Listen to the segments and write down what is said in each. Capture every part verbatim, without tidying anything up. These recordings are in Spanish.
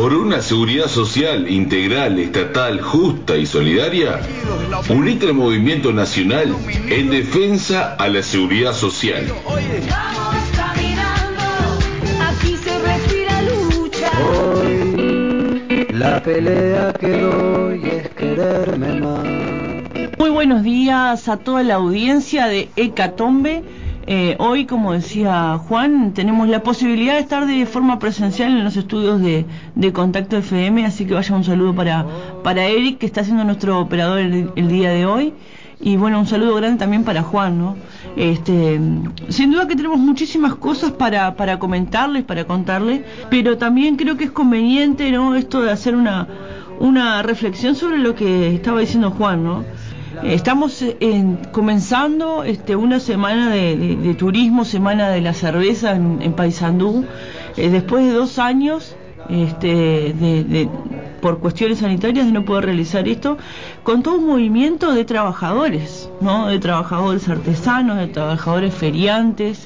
Por una seguridad social integral, estatal, justa y solidaria, unite al movimiento nacional en defensa a la seguridad social. Vamos caminando, aquí se respira lucha. Hoy la pelea que doy es quererme más. Muy buenos días a toda la audiencia de Hecatombe. Eh, hoy, como decía Juan, tenemos la posibilidad de estar de forma presencial en los estudios de, de Contacto F M, así que vaya un saludo para, para Eric, que está siendo nuestro operador el, el día de hoy, y bueno, un saludo grande también para Juan, ¿no? Este, sin duda que tenemos muchísimas cosas para, para comentarles, para contarles, pero también creo que es conveniente, ¿no?, esto de hacer una, una reflexión sobre lo que estaba diciendo Juan, ¿no? Estamos en, comenzando este, una semana de, de, de turismo, semana de la cerveza en, en Paysandú, eh, después de dos años este, de, de, por cuestiones sanitarias de no poder realizar esto, con todo un movimiento de trabajadores, ¿no?, de trabajadores artesanos, de trabajadores feriantes,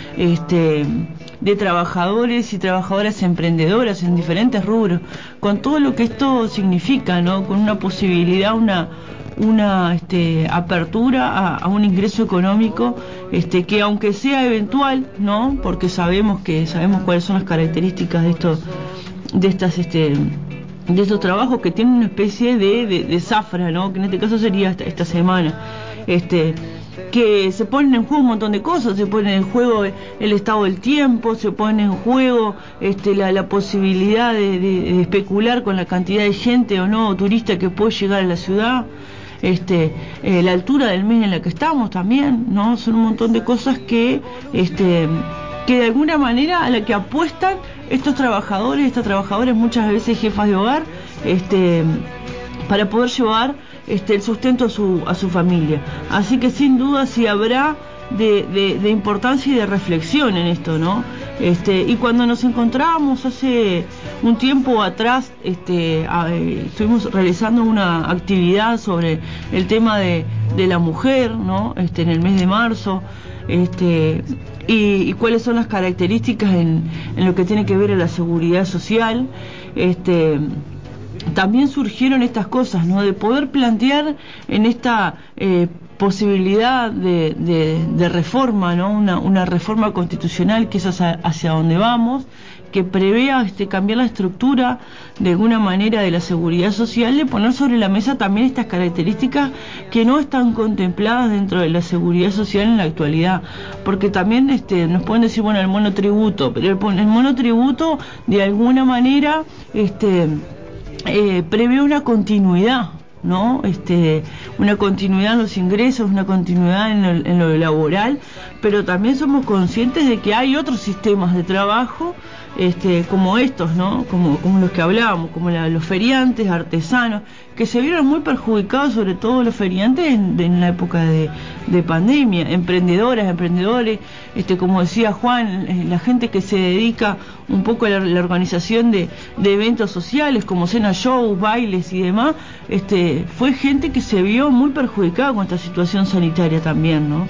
este, de trabajadores y trabajadoras emprendedoras en diferentes rubros, con todo lo que esto significa, ¿no?, con una posibilidad, una una este, apertura a, a un ingreso económico este, que aunque sea eventual, ¿no?, porque sabemos que sabemos cuáles son las características de estos de estas este de estos trabajos que tienen una especie de, de, de zafra, ¿no?, que en este caso sería esta, esta semana, este que se ponen en juego un montón de cosas, se pone en juego el estado del tiempo, se pone en juego este, la, la posibilidad de, de, de especular con la cantidad de gente o no turista que puede llegar a la ciudad, este, eh, la altura del mes en la que estamos también, ¿no? Son un montón de cosas que, este, que de alguna manera a la que apuestan estos trabajadores, estas trabajadoras, muchas veces jefas de hogar, este, para poder llevar este, el sustento a su, a su familia. Así que sin duda sí habrá de, de, de importancia y de reflexión en esto, ¿no? Este, y cuando nos encontrábamos hace un tiempo atrás, este, a, eh, estuvimos realizando una actividad sobre el tema de, de la mujer, ¿no?, este, en el mes de marzo, este, y, y cuáles son las características en, en lo que tiene que ver a la seguridad social. Este, también surgieron estas cosas, ¿no?, de poder plantear en esta eh, posibilidad de, de, de reforma, ¿no?, una, una reforma constitucional que es hacia, hacia donde vamos, que prevea este, cambiar la estructura de alguna manera de la seguridad social, de poner sobre la mesa también estas características que no están contempladas dentro de la seguridad social en la actualidad, porque también este, nos pueden decir, bueno, el monotributo, pero el, el monotributo de alguna manera este, eh, prevé una continuidad, ¿no? Este, una continuidad en los ingresos, una continuidad en lo, en lo laboral, pero también somos conscientes de que hay otros sistemas de trabajo este, como estos, ¿no?, como, como los que hablábamos, como la, los feriantes, artesanos, que se vieron muy perjudicados, sobre todo los feriantes en, en la época de, de pandemia, emprendedoras, emprendedores, este, como decía Juan, eh, la gente que se dedica un poco a la, la organización de, de eventos sociales como cena, shows, bailes y demás, este, fue gente que se vio muy perjudicada con esta situación sanitaria también, ¿no?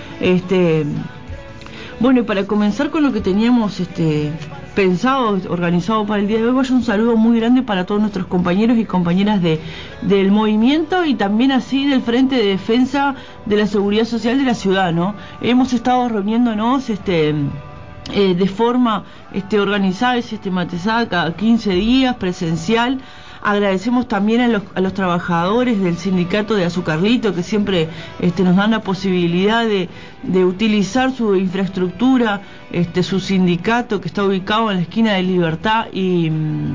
Este, bueno, y para comenzar con lo que teníamos este, pensado, organizado para el día de hoy, vaya un saludo muy grande para todos nuestros compañeros y compañeras de, del movimiento y también así del Frente de Defensa de la Seguridad Social de la ciudad, ¿no? Hemos estado reuniéndonos este, eh, de forma este, organizada y sistematizada cada quince días, presencial. Agradecemos también a los, a los trabajadores del sindicato de Azucarlito que siempre este, nos dan la posibilidad de, de utilizar su infraestructura, este, su sindicato que está ubicado en la esquina de Libertad y,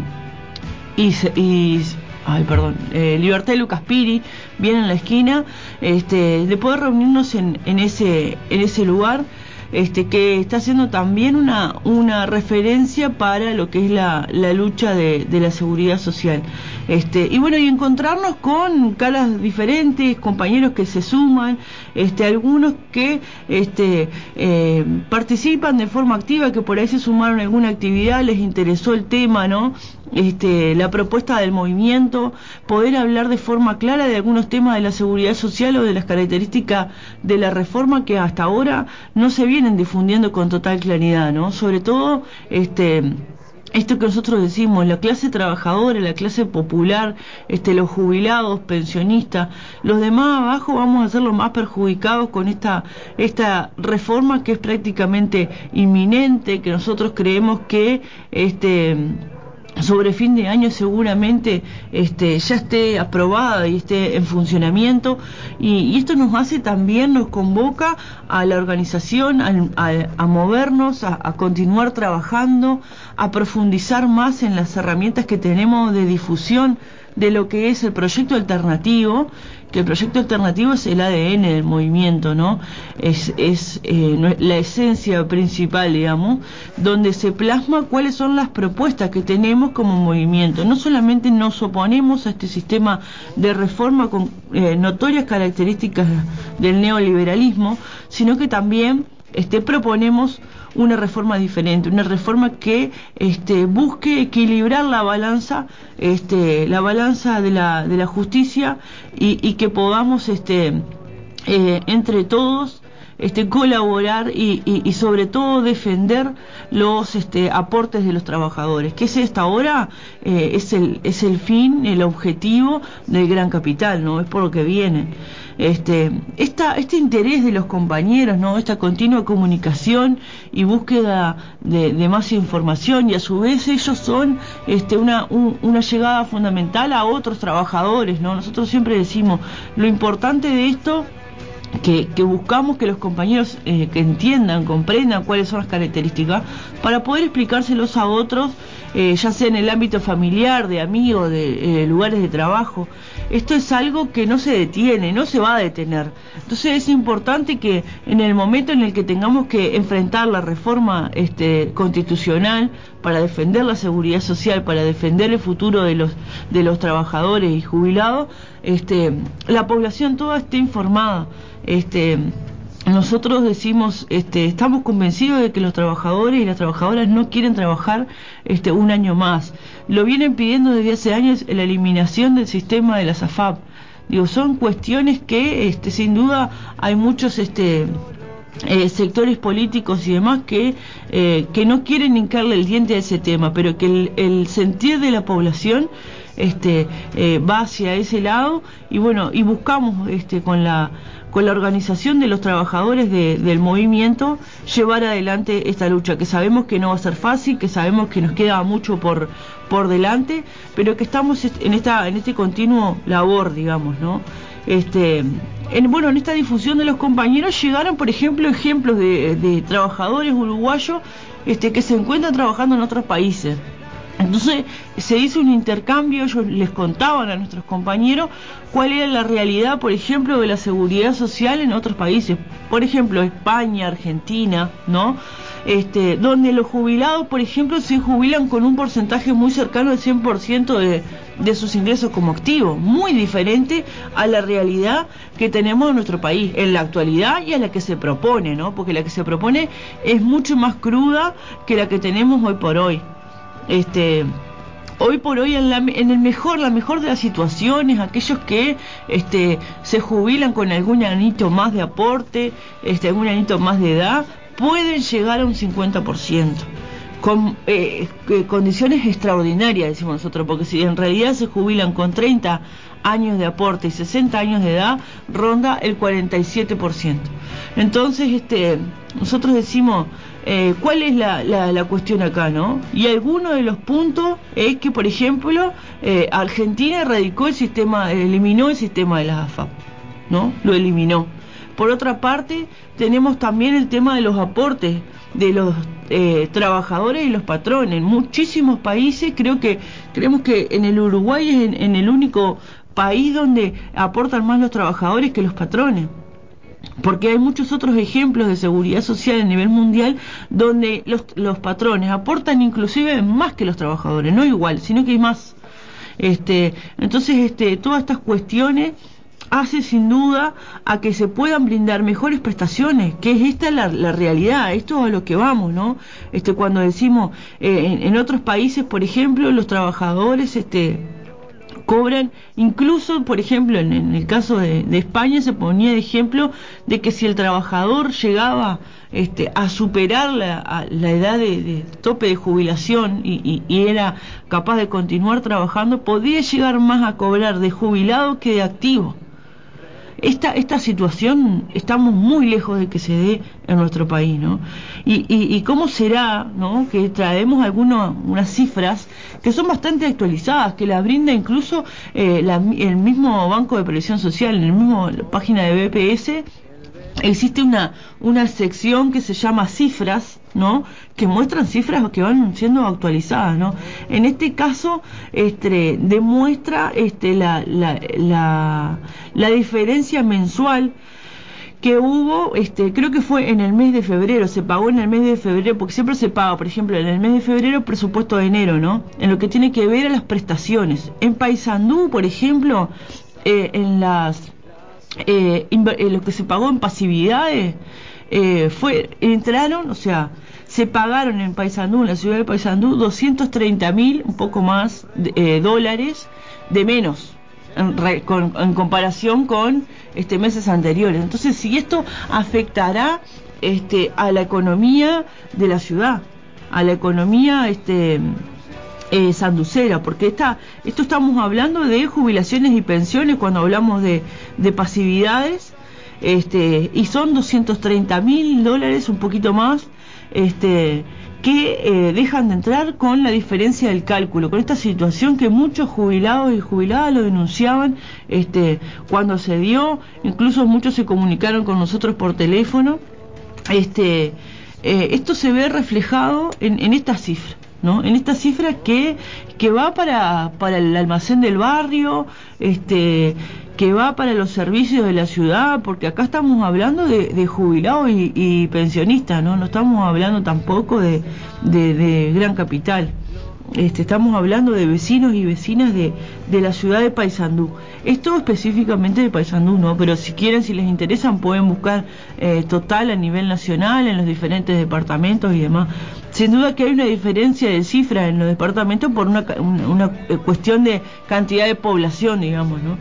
y, y ay, perdón, eh, Libertad y Lucas Piri, bien en la esquina, este, de poder reunirnos en, en ese, en ese lugar. Este, que está haciendo también una, una referencia para lo que es la, la lucha de, de la seguridad social. Este, y bueno, y encontrarnos con caras diferentes, compañeros que se suman, este, algunos que este, eh, participan de forma activa, que por ahí se sumaron a alguna actividad, les interesó el tema, ¿no? Este, la propuesta del movimiento, poder hablar de forma clara de algunos temas de la seguridad social o de las características de la reforma que hasta ahora no se vienen difundiendo con total claridad, ¿no? Sobre todo, este, esto que nosotros decimos, la clase trabajadora, la clase popular, este, los jubilados, pensionistas, los demás abajo vamos a ser los más perjudicados con esta, esta reforma que es prácticamente inminente, que nosotros creemos que este sobre fin de año seguramente este, ya esté aprobada y esté en funcionamiento, y, y esto nos hace también, nos convoca a la organización, a, a, a movernos, a, a continuar trabajando, a profundizar más en las herramientas que tenemos de difusión de lo que es el proyecto alternativo, que el proyecto alternativo es el A D N del movimiento, ¿no? Es, es eh, la esencia principal, digamos, donde se plasma cuáles son las propuestas que tenemos como movimiento. No solamente nos oponemos a este sistema de reforma con eh, notorias características del neoliberalismo, sino que también este, proponemos una reforma diferente, una reforma que este, busque equilibrar la balanza, este, la balanza de la de la justicia, y, y que podamos este, eh, entre todos este, colaborar y, y, y sobre todo defender los este, aportes de los trabajadores, que es esta ahora eh, es el es el fin, el objetivo del gran capital, no es por lo que viene. Este, esta, este interés de los compañeros, ¿no? Esta continua comunicación y búsqueda de, de más información, y a su vez ellos son este, una, un, una llegada fundamental a otros trabajadores, ¿no? Nosotros siempre decimos, lo importante de esto Que, que buscamos que los compañeros eh, que entiendan, comprendan cuáles son las características para poder explicárselos a otros, eh, ya sea en el ámbito familiar, de amigos, de eh, lugares de trabajo. Esto es algo que no se detiene, no se va a detener. Entonces es importante que en el momento en el que tengamos que enfrentar la reforma este, constitucional para defender la seguridad social, para defender el futuro de los de los trabajadores y jubilados, este, la población toda esté informada. Este, nosotros decimos, este, estamos convencidos de que los trabajadores y las trabajadoras no quieren trabajar este, un año más. Lo vienen pidiendo desde hace años, la eliminación del sistema de las A F A P. Digo, son cuestiones que, este, sin duda, hay muchos este, eh, sectores políticos y demás que eh, que no quieren hincarle el diente a ese tema, pero que el, el sentir de la población este, eh, va hacia ese lado, y bueno, y buscamos este, con la con la organización de los trabajadores de, del movimiento llevar adelante esta lucha, que sabemos que no va a ser fácil, que sabemos que nos queda mucho por por delante, pero que estamos en esta en este continuo labor, digamos, ¿no? Este, en, bueno, en esta difusión de los compañeros llegaron, por ejemplo, ejemplos de, de trabajadores uruguayos este, que se encuentran trabajando en otros países. Entonces se hizo un intercambio, ellos les contaban a nuestros compañeros cuál era la realidad, por ejemplo, de la seguridad social en otros países, por ejemplo España, Argentina, ¿no? Este, donde los jubilados, por ejemplo, se jubilan con un porcentaje muy cercano al cien por ciento de, de sus ingresos como activos, muy diferente a la realidad que tenemos en nuestro país en la actualidad y a la que se propone, ¿no? Porque la que se propone es mucho más cruda que la que tenemos hoy por hoy. Este, hoy por hoy en, la, en el mejor la mejor de las situaciones, aquellos que este, se jubilan con algún añito más de aporte, este, algún añito más de edad, pueden llegar a un cincuenta por ciento con eh, eh, condiciones extraordinarias, decimos nosotros, porque si en realidad se jubilan con treinta años de aporte y sesenta años de edad, ronda el cuarenta y siete por ciento. Entonces este, nosotros decimos Eh, ¿cuál es la, la, la cuestión acá, no? Y alguno de los puntos es que, por ejemplo, eh, Argentina erradicó el sistema, eliminó el sistema de las A F A P, ¿no? Lo eliminó. Por otra parte, tenemos también el tema de los aportes de los eh, trabajadores y los patrones. En muchísimos países, creo que creemos que en el Uruguay es en, en el único país donde aportan más los trabajadores que los patrones. Porque hay muchos otros ejemplos de seguridad social a nivel mundial donde los, los patrones aportan inclusive más que los trabajadores, no igual, sino que hay más. Este, entonces, este, todas estas cuestiones hace sin duda a que se puedan brindar mejores prestaciones, que es esta la, la realidad, esto es a lo que vamos, ¿no? Este, cuando decimos eh, en, en otros países, por ejemplo, los trabajadores, este cobran, incluso por ejemplo en, en el caso de, de España se ponía de ejemplo de que si el trabajador llegaba este, a superar la, a la edad de, de tope de jubilación y, y, y era capaz de continuar trabajando, podía llegar más a cobrar de jubilado que de activo. Esta, esta situación estamos muy lejos de que se dé en nuestro país, ¿no? Y, y, y cómo será, ¿no?, que traemos algunas unas cifras que son bastante actualizadas, que las brinda incluso eh, la, el mismo Banco de Previsión Social, en la misma página de B P S. Existe una, una sección que se llama cifras, ¿no?, que muestran cifras que van siendo actualizadas, ¿no? En este caso, este, demuestra este, la, la, la, la diferencia mensual que hubo, este, creo que fue en el mes de febrero, se pagó en el mes de febrero, porque siempre se paga, por ejemplo, en el mes de febrero presupuesto de enero, ¿no?, en lo que tiene que ver a las prestaciones. En Paysandú, por ejemplo, eh, en las Eh, eh, lo que se pagó en pasividades eh, fue, entraron, o sea, se pagaron en Paysandú, en la ciudad de Paysandú, doscientos treinta mil, un poco más, de, eh, dólares de menos en, re, con, en comparación con este meses anteriores. Entonces, si esto afectará este, a la economía de la ciudad, a la economía este Eh, sanducera, porque esta, esto estamos hablando de jubilaciones y pensiones cuando hablamos de, de pasividades, este, y son doscientos treinta mil dólares, un poquito más, este, que eh, dejan de entrar con la diferencia del cálculo, con esta situación que muchos jubilados y jubiladas lo denunciaban este, cuando se dio, incluso muchos se comunicaron con nosotros por teléfono. Este, eh, esto se ve reflejado en, en esta cifra, ¿no?, en esta cifra que, que va para, para el almacén del barrio, este, que va para los servicios de la ciudad, porque acá estamos hablando de, de jubilados y, y pensionistas, ¿no? No estamos hablando tampoco de, de, de gran capital. Este, estamos hablando de vecinos y vecinas de, de la ciudad de Paysandú. Esto específicamente de Paysandú, ¿no? Pero si quieren, si les interesan, pueden buscar eh, total a nivel nacional, en los diferentes departamentos y demás. Sin duda que hay una diferencia de cifras en los departamentos por una, una, una cuestión de cantidad de población, digamos, ¿no?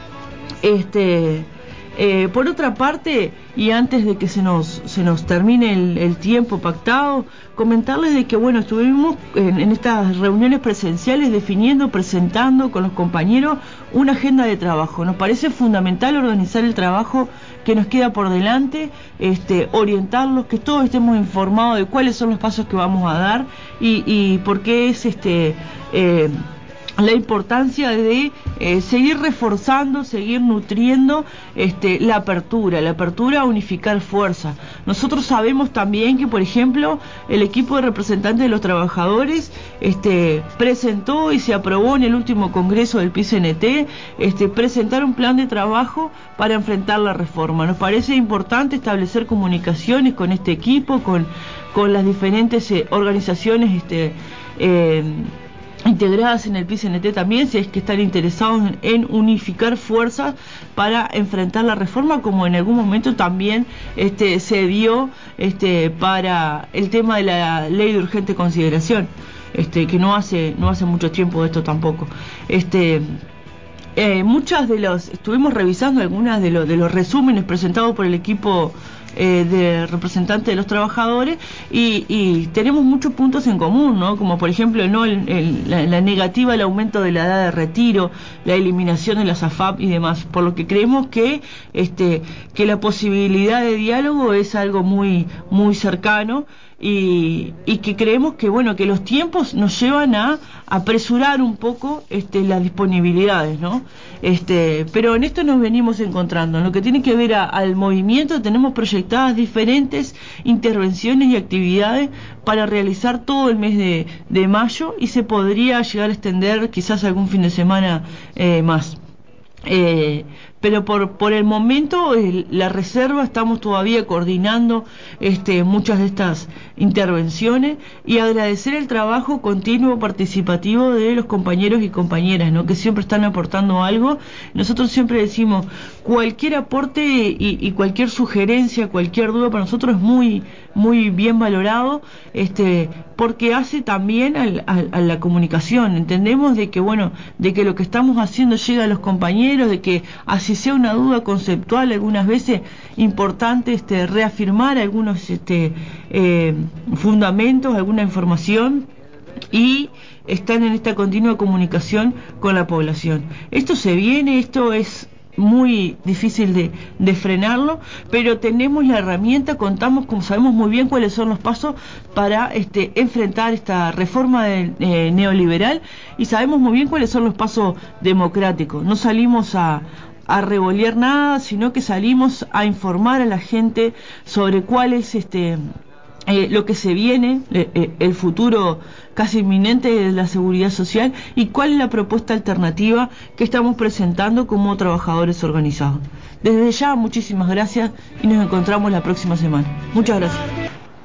Este... Eh, por otra parte, y antes de que se nos se nos termine el, el tiempo pactado, comentarles de que bueno, estuvimos en, en estas reuniones presenciales definiendo, presentando con los compañeros una agenda de trabajo. Nos parece fundamental organizar el trabajo que nos queda por delante, este, orientarlos, que todos estemos informados de cuáles son los pasos que vamos a dar y, y por qué es este eh, la importancia de eh, seguir reforzando, seguir nutriendo este, la apertura, la apertura a unificar fuerzas. Nosotros sabemos también que, por ejemplo, el equipo de representantes de los trabajadores este, presentó y se aprobó en el último congreso del P I C N T este, presentar un plan de trabajo para enfrentar la reforma. Nos parece importante establecer comunicaciones con este equipo, con, con las diferentes eh, organizaciones este, eh, integradas en el P I C N T también, si es que están interesados en, en unificar fuerzas para enfrentar la reforma, como en algún momento también este, se dio este, para el tema de la ley de urgente consideración, este, que no hace no hace mucho tiempo de esto tampoco. Este, eh, muchas de los estuvimos revisando algunas de los de los resúmenes presentados por el equipo Eh, de representantes de los trabajadores y, y tenemos muchos puntos en común, ¿no? Como por ejemplo no el, el, la, la negativa al aumento de la edad de retiro, la eliminación de las A F A P y demás, por lo que creemos que este que la posibilidad de diálogo es algo muy muy cercano y, y que creemos que bueno que los tiempos nos llevan a apresurar un poco este las disponibilidades, ¿no? Este, pero en esto nos venimos encontrando. En lo que tiene que ver a, al movimiento, tenemos proyectadas diferentes intervenciones y actividades para realizar todo el mes de, de mayo y se podría llegar a extender quizás algún fin de semana eh, más. Eh, pero por por el momento el, la reserva estamos todavía coordinando este muchas de estas intervenciones, y agradecer el trabajo continuo participativo de los compañeros y compañeras, ¿no?, que siempre están aportando algo. Nosotros siempre decimos, cualquier aporte y, y cualquier sugerencia, cualquier duda para nosotros es muy muy bien valorado, este porque hace también al, al, a la comunicación. Entendemos de que bueno, de que lo que estamos haciendo llega a los compañeros, de que así sea una duda conceptual, algunas veces importante este reafirmar algunos este eh, fundamentos, alguna información, y están en esta continua comunicación con la población. Esto se viene, esto es muy difícil de, de frenarlo, pero tenemos la herramienta, contamos, como sabemos muy bien cuáles son los pasos para este enfrentar esta reforma de, eh, neoliberal, y sabemos muy bien cuáles son los pasos democráticos. No salimos a a revolear nada, sino que salimos a informar a la gente sobre cuál es este eh, lo que se viene, eh, eh, el futuro casi inminente de la seguridad social, y cuál es la propuesta alternativa que estamos presentando como trabajadores organizados. Desde ya, muchísimas gracias y nos encontramos la próxima semana. Muchas gracias.